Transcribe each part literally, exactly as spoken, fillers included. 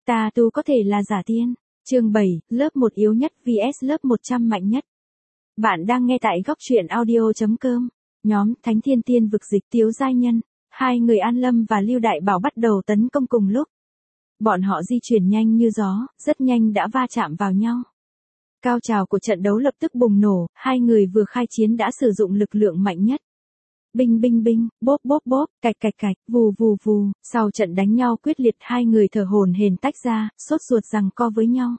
Ta tu có thể là giả tiên. Chương bảy, lớp một yếu nhất vs lớp một trăm mạnh nhất. Bạn đang nghe tại góc truyện audio chấm com. Nhóm Thánh Thiên Tiên vực dịch Tiếu Giai Nhân. Hai người An Lâm và Lưu Đại Bảo bắt đầu tấn công cùng lúc. Bọn họ di chuyển nhanh như gió, rất nhanh đã va chạm vào nhau. Cao trào của trận đấu lập tức bùng nổ, hai người vừa khai chiến đã sử dụng lực lượng mạnh nhất. Binh binh binh, bốp bốp bốp, cạch cạch cạch, vù vù vù, sau trận đánh nhau quyết liệt hai người thở hổn hển tách ra, sốt ruột giằng co với nhau.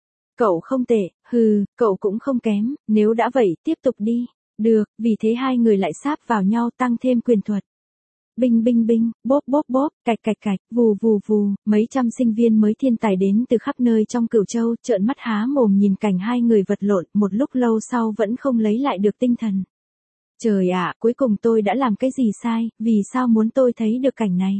Cậu không tệ, hừ, cậu cũng không kém, nếu đã vậy tiếp tục đi. Được, vì thế hai người lại sáp vào nhau tăng thêm quyền thuật. Binh binh binh, bốp bốp bốp, cạch cạch cạch, vù vù vù, mấy trăm sinh viên mới thiên tài đến từ khắp nơi trong Cửu Châu, trợn mắt há mồm nhìn cảnh hai người vật lộn, một lúc lâu sau vẫn không lấy lại được tinh thần. Trời ạ, cuối cùng tôi đã làm cái gì sai, vì sao muốn tôi thấy được cảnh này?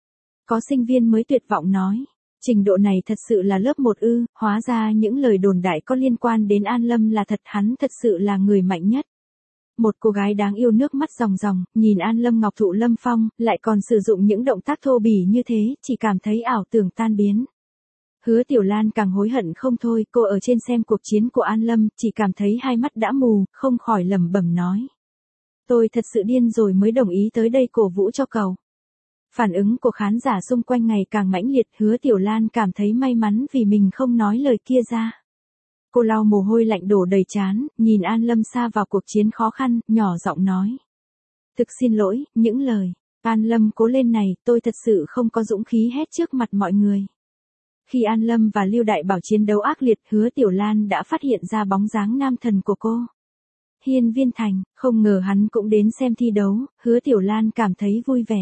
Có sinh viên mới tuyệt vọng nói. Trình độ này thật sự là lớp một ư, hóa ra những lời đồn đại có liên quan đến An Lâm là thật, hắn thật sự là người mạnh nhất. Một cô gái đáng yêu nước mắt ròng ròng, nhìn An Lâm ngọc thụ lâm phong, lại còn sử dụng những động tác thô bỉ như thế, chỉ cảm thấy ảo tưởng tan biến. Hứa Tiểu Lan càng hối hận không thôi, cô ở trên xem cuộc chiến của An Lâm, chỉ cảm thấy hai mắt đã mù, không khỏi lẩm bẩm nói. Tôi thật sự điên rồi mới đồng ý tới đây cổ vũ cho cậu. Phản ứng của khán giả xung quanh ngày càng mãnh liệt, Hứa Tiểu Lan cảm thấy may mắn vì mình không nói lời kia ra. Cô lau mồ hôi lạnh đổ đầy trán, nhìn An Lâm sa vào cuộc chiến khó khăn, nhỏ giọng nói. Thực xin lỗi, những lời. An Lâm cố lên này, tôi thật sự không có dũng khí hét trước mặt mọi người. Khi An Lâm và Lưu Đại Bảo chiến đấu ác liệt, Hứa Tiểu Lan đã phát hiện ra bóng dáng nam thần của cô. Hiên Viên Thành, không ngờ hắn cũng đến xem thi đấu, Hứa Tiểu Lan cảm thấy vui vẻ.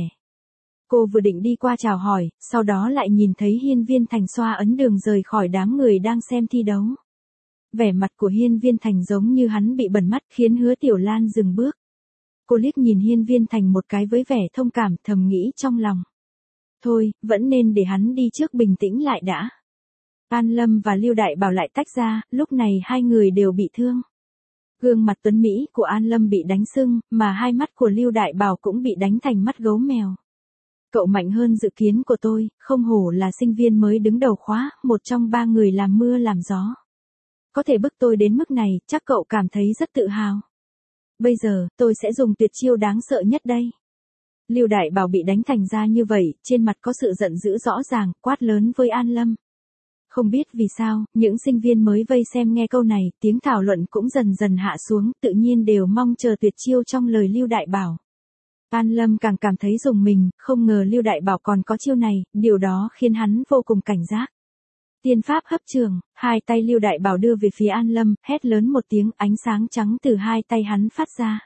Cô vừa định đi qua chào hỏi, sau đó lại nhìn thấy Hiên Viên Thành xoa ấn đường rời khỏi đám người đang xem thi đấu. Vẻ mặt của Hiên Viên Thành giống như hắn bị bẩn mắt, khiến Hứa Tiểu Lan dừng bước. Cô liếc nhìn Hiên Viên Thành một cái với vẻ thông cảm, thầm nghĩ trong lòng. Thôi, vẫn nên để hắn đi trước bình tĩnh lại đã. An Lâm và Lưu Đại Bảo lại tách ra, lúc này hai người đều bị thương. Gương mặt tuấn Mỹ của An Lâm bị đánh sưng, mà hai mắt của Lưu Đại Bảo cũng bị đánh thành mắt gấu mèo. Cậu mạnh hơn dự kiến của tôi, không hổ là sinh viên mới đứng đầu khóa, một trong ba người làm mưa làm gió. Có thể bức tôi đến mức này, chắc cậu cảm thấy rất tự hào. Bây giờ, tôi sẽ dùng tuyệt chiêu đáng sợ nhất đây. Lưu Đại Bảo bị đánh thành ra như vậy, trên mặt có sự giận dữ rõ ràng, quát lớn với An Lâm. Không biết vì sao, những sinh viên mới vây xem nghe câu này, tiếng thảo luận cũng dần dần hạ xuống, tự nhiên đều mong chờ tuyệt chiêu trong lời Lưu Đại Bảo. An Lâm càng cảm thấy rùng mình, không ngờ Lưu Đại Bảo còn có chiêu này, điều đó khiến hắn vô cùng cảnh giác. Tiên pháp hấp trường, hai tay Lưu Đại Bảo đưa về phía An Lâm, hét lớn một tiếng, ánh sáng trắng từ hai tay hắn phát ra.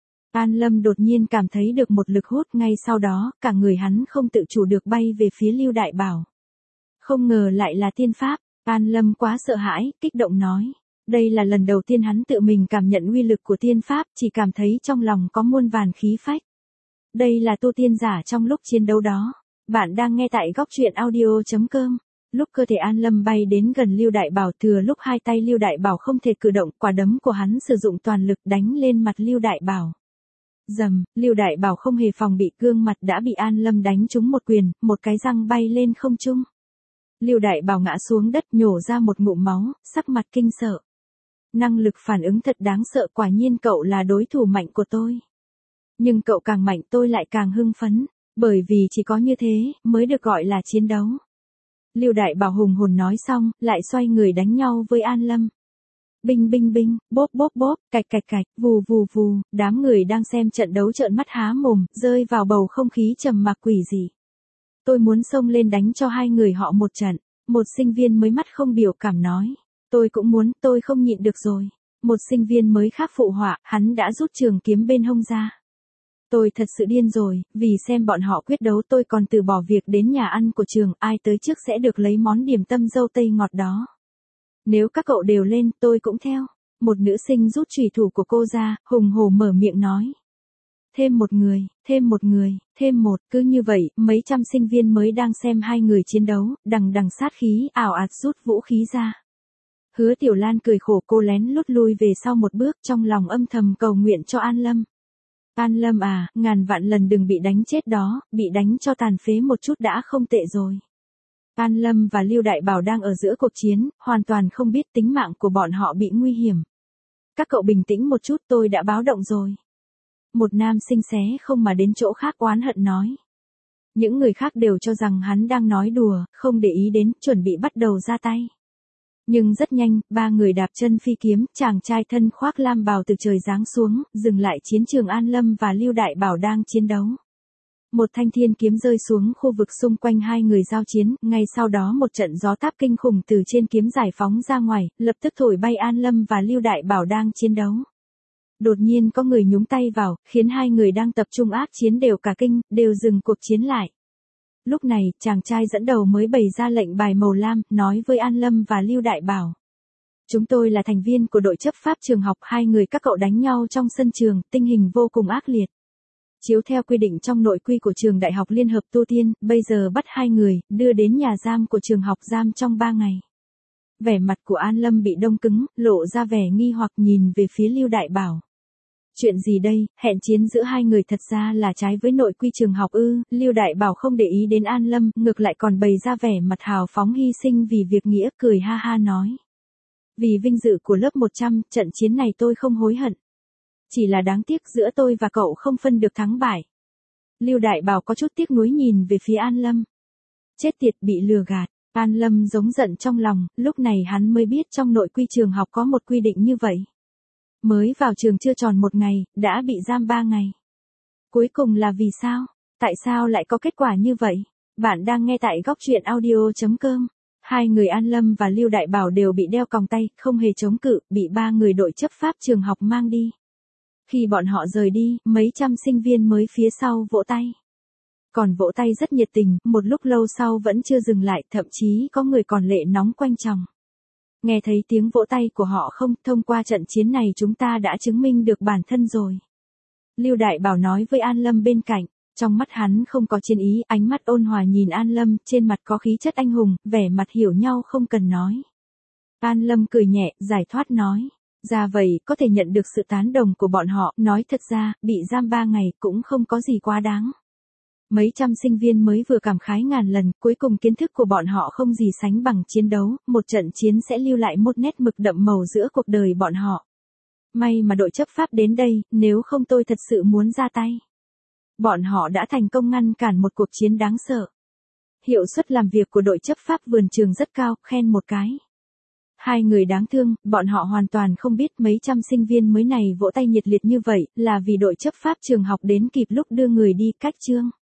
An Lâm đột nhiên cảm thấy được một lực hút, ngay sau đó, cả người hắn không tự chủ được bay về phía Lưu Đại Bảo. Không ngờ lại là tiên pháp, An Lâm quá sợ hãi, kích động nói. Đây là lần đầu tiên hắn tự mình cảm nhận uy lực của tiên pháp, chỉ cảm thấy trong lòng có muôn vàn khí phách. Đây là tu tiên giả trong lúc chiến đấu đó. Bạn đang nghe tại góc truyện audio chấm com. Lúc cơ thể An Lâm bay đến gần Lưu Đại Bảo, thừa lúc hai tay Lưu Đại Bảo không thể cử động, quả đấm của hắn sử dụng toàn lực đánh lên mặt Lưu Đại Bảo. Dầm, Lưu Đại Bảo không hề phòng bị, gương mặt đã bị An Lâm đánh trúng một quyền, một cái răng bay lên không trung. Lưu Đại Bảo ngã xuống đất, nhổ ra một ngụm máu, sắc mặt kinh sợ. Năng lực phản ứng thật đáng sợ, quả nhiên cậu là đối thủ mạnh của tôi. Nhưng cậu càng mạnh tôi lại càng hưng phấn, bởi vì chỉ có như thế mới được gọi là chiến đấu. Lưu Đại Bảo hùng hồn nói xong, lại xoay người đánh nhau với An Lâm. Binh binh binh, bốp bốp bốp, cạch cạch cạch, vù vù vù, đám người đang xem trận đấu trợn mắt há mồm, rơi vào bầu không khí trầm mặc quỷ dị. Tôi muốn xông lên đánh cho hai người họ một trận, một sinh viên mới mắt không biểu cảm nói. Tôi cũng muốn, tôi không nhịn được rồi. Một sinh viên mới khác phụ họa, hắn đã rút trường kiếm bên hông ra. Tôi thật sự điên rồi, vì xem bọn họ quyết đấu tôi còn từ bỏ việc đến nhà ăn của trường, ai tới trước sẽ được lấy món điểm tâm dâu tây ngọt đó. Nếu các cậu đều lên, tôi cũng theo. Một nữ sinh rút chùy thủ của cô ra, hùng hổ mở miệng nói. Thêm một người, thêm một người, thêm một, cứ như vậy, mấy trăm sinh viên mới đang xem hai người chiến đấu, đằng đằng sát khí, ảo ạt rút vũ khí ra. Hứa Tiểu Lan cười khổ, cô lén lút lui về sau một bước, trong lòng âm thầm cầu nguyện cho An Lâm. An Lâm à, ngàn vạn lần đừng bị đánh chết đó, bị đánh cho tàn phế một chút đã không tệ rồi. An Lâm và Lưu Đại Bảo đang ở giữa cuộc chiến, hoàn toàn không biết tính mạng của bọn họ bị nguy hiểm. Các cậu bình tĩnh một chút, tôi đã báo động rồi. Một nam sinh xé không mà đến chỗ khác oán hận nói. Những người khác đều cho rằng hắn đang nói đùa, không để ý đến, chuẩn bị bắt đầu ra tay. Nhưng rất nhanh, ba người đạp chân phi kiếm, chàng trai thân khoác lam bào từ trời giáng xuống, dừng lại chiến trường An Lâm và Lưu Đại Bảo đang chiến đấu. Một thanh thiên kiếm rơi xuống khu vực xung quanh hai người giao chiến, ngay sau đó một trận gió táp kinh khủng từ trên kiếm giải phóng ra ngoài, lập tức thổi bay An Lâm và Lưu Đại Bảo đang chiến đấu. Đột nhiên có người nhúng tay vào, khiến hai người đang tập trung ác chiến đều cả kinh, đều dừng cuộc chiến lại. Lúc này, chàng trai dẫn đầu mới bày ra lệnh bài màu lam, nói với An Lâm và Lưu Đại Bảo. Chúng tôi là thành viên của đội chấp pháp trường học, hai người các cậu đánh nhau trong sân trường, tình hình vô cùng ác liệt. Chiếu theo quy định trong nội quy của trường Đại học Liên hợp Tu Tiên, bây giờ bắt hai người, đưa đến nhà giam của trường học giam trong ba ngày. Vẻ mặt của An Lâm bị đông cứng, lộ ra vẻ nghi hoặc nhìn về phía Lưu Đại Bảo. Chuyện gì đây, hẹn chiến giữa hai người thật ra là trái với nội quy trường học ư? Lưu Đại Bảo không để ý đến An Lâm, ngược lại còn bày ra vẻ mặt hào phóng hy sinh vì việc nghĩa, cười ha ha nói. Vì vinh dự của lớp một trăm, trận chiến này tôi không hối hận. Chỉ là đáng tiếc giữa tôi và cậu không phân được thắng bại. Lưu Đại Bảo có chút tiếc nuối nhìn về phía An Lâm. Chết tiệt, bị lừa gạt. An Lâm giống giận trong lòng, lúc này hắn mới biết trong nội quy trường học có một quy định như vậy. Mới vào trường chưa tròn một ngày, đã bị giam ba ngày. Cuối cùng là vì sao? Tại sao lại có kết quả như vậy? Bạn đang nghe tại góc truyện audio chấm com. Hai người An Lâm và Lưu Đại Bảo đều bị đeo còng tay, không hề chống cự, bị ba người đội chấp pháp trường học mang đi. Khi bọn họ rời đi, mấy trăm sinh viên mới phía sau vỗ tay. Còn vỗ tay rất nhiệt tình, một lúc lâu sau vẫn chưa dừng lại, thậm chí có người còn lệ nóng quanh chồng. Nghe thấy tiếng vỗ tay của họ không, thông qua trận chiến này chúng ta đã chứng minh được bản thân rồi. Lưu Đại Bảo nói với An Lâm bên cạnh, trong mắt hắn không có chiến ý, ánh mắt ôn hòa nhìn An Lâm, trên mặt có khí chất anh hùng, vẻ mặt hiểu nhau không cần nói. An Lâm cười nhẹ, giải thoát nói. Ra vậy, có thể nhận được sự tán đồng của bọn họ, nói thật ra, bị giam ba ngày cũng không có gì quá đáng. Mấy trăm sinh viên mới vừa cảm khái ngàn lần, cuối cùng kiến thức của bọn họ không gì sánh bằng chiến đấu, một trận chiến sẽ lưu lại một nét mực đậm màu giữa cuộc đời bọn họ. May mà đội chấp pháp đến đây, nếu không tôi thật sự muốn ra tay. Bọn họ đã thành công ngăn cản một cuộc chiến đáng sợ. Hiệu suất làm việc của đội chấp pháp vườn trường rất cao, khen một cái. Hai người đáng thương, bọn họ hoàn toàn không biết mấy trăm sinh viên mới này vỗ tay nhiệt liệt như vậy, là vì đội chấp pháp trường học đến kịp lúc đưa người đi cách chương.